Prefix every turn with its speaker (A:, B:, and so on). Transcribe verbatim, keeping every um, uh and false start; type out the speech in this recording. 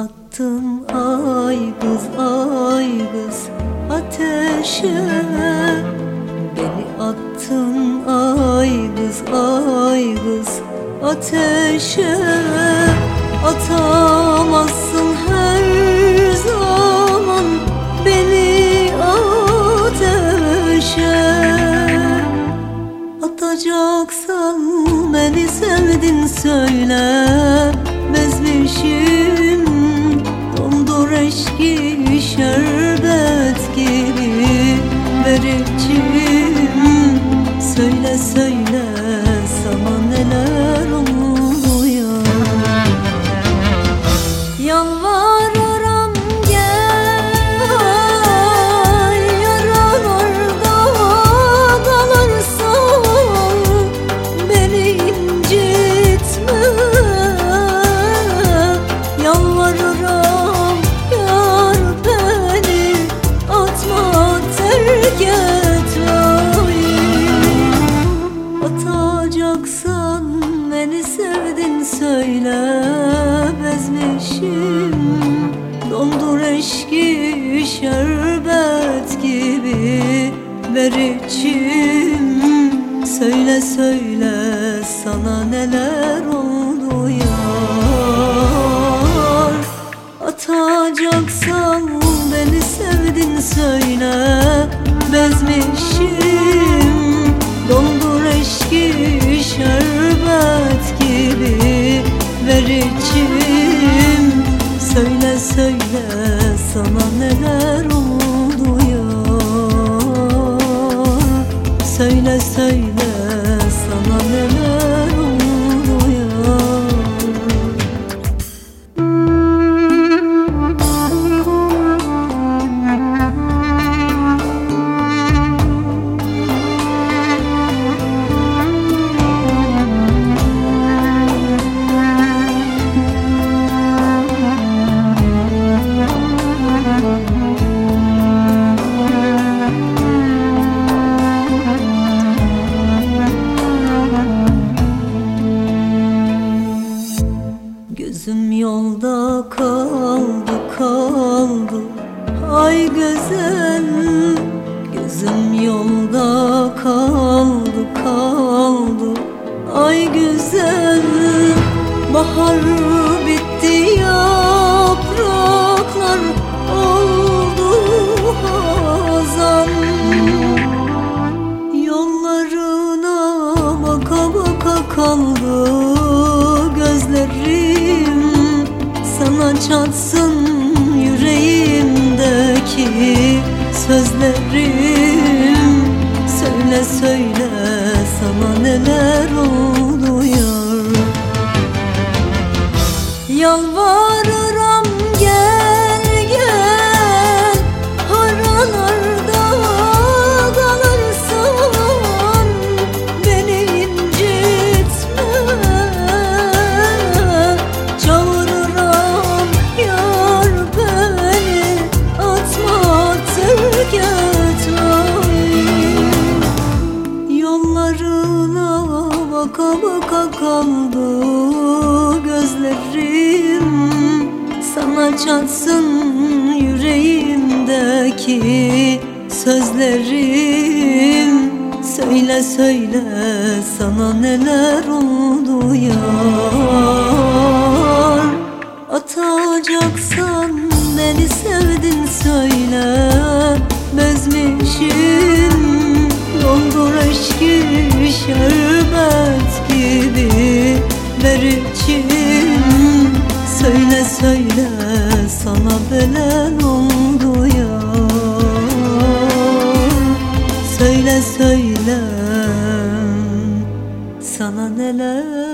A: attın ay kız ay kız ateşe, beni attın ay kız ay kız ateşe. Atamazsın her zaman beni ateşe. Atacaksan beni sevdin söyle, bezmişim dondur eşki şerbet gibi vericim. Söyle söyle sana neler oluyor. Yalvarırım gel, yaralarda kalırsan beni incitme. Yalvarırım yar beni atma terk etme. Atacaksan beni sevdin söyle, bezmişim dondur eşki şerbet gibi vericim. Söyle söyle sana neler oluyor. Atacaksan beni sevdin söyle, bezmişim dondur eşki şerbet gibi vericim. Söyle söyle sana neler oluyor. Söyle söyle sana neler oluyor. Gözüm yolda kaldı kaldı ay güzel. Gözüm yolda kaldı kaldı ay güzel. Bahar bitti yapraklar oldu hazan. Yollarına baka baka kaldı gözlerim. Sana çatsın yüreğimdeki sözlerim. Söyle söyle sana neler oluyor. Yalvarırım gel gel, haralarda kalırsan beni incitme. Çağırırım yar beni atma terk etme. Yollarına baka baka kaldı gözlerim. Sana çatsın yüreğimdeki sözlerim. Söyle söyle sana neler oluyor. Atacaksan beni sevdin söyle, bezmişim dondur eşki şerbet gibi vericim. Söyle söyle sana belen oldu ya. Söyle söyle sana neler